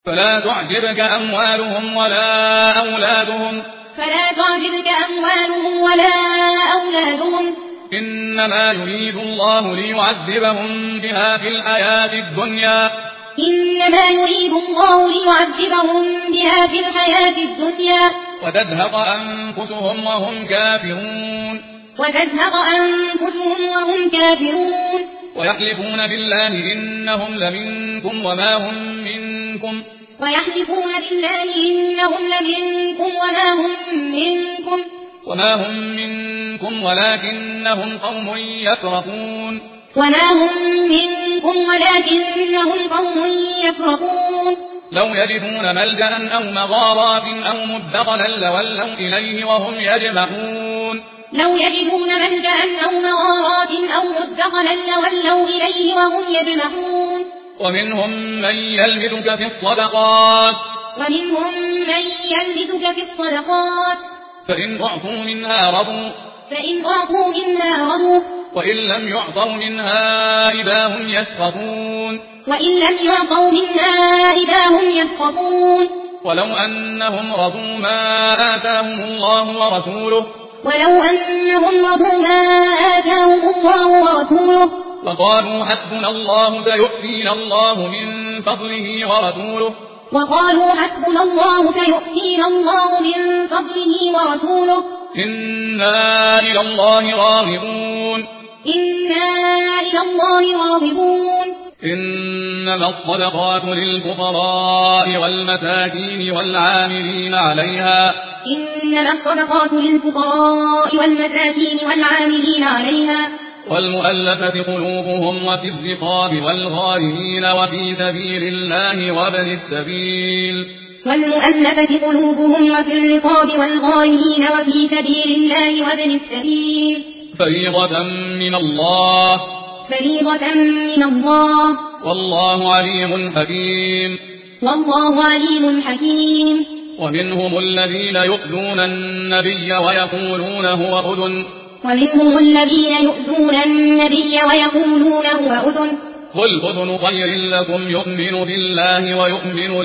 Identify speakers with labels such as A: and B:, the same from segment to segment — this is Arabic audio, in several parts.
A: فلا تعجبك أموالهم ولا أولادهم إنما يريد الله ليعذبهم بها في الحياة الدنيا وتزهق أنفسهم وهم كافرون ويحلفون بالله إنهم لمنكم وما هم منكم ولكنهم قوم يفرقون لو يجدون ملجأ أو مغارات أو مدخلا لولوا إليه وهم يجمعون ومنهم من يلمزك في الصدقات فإن أعطوا منها رضوا وإن لم يعطوا منها إذا هم يسخطون ولو أنهم رضوا ما آتاهم الله ورسوله وقالوا حسبنا الله سيؤتينا الله من فضله ورسوله إنا إلى الله راغبون إنما الصدقات للفقراء والمساكين والعاملين عليها والمؤلفة قلوبهم وفي الرقاب والغارمين وفي سبيل الله وابن السبيل فريضة من الله والله عليم حكيم ومنهم الذين يؤذون النبي ويقولون هو أذن قل أذن خير لكم يؤمن بالله ويؤمن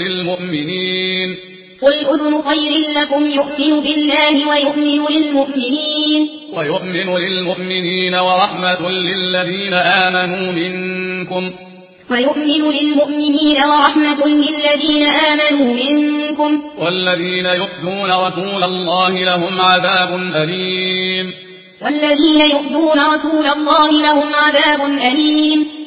A: للمؤمنين ورحمة للذين آمنوا منكم والذين يؤذون رسول الله لهم عذاب أليم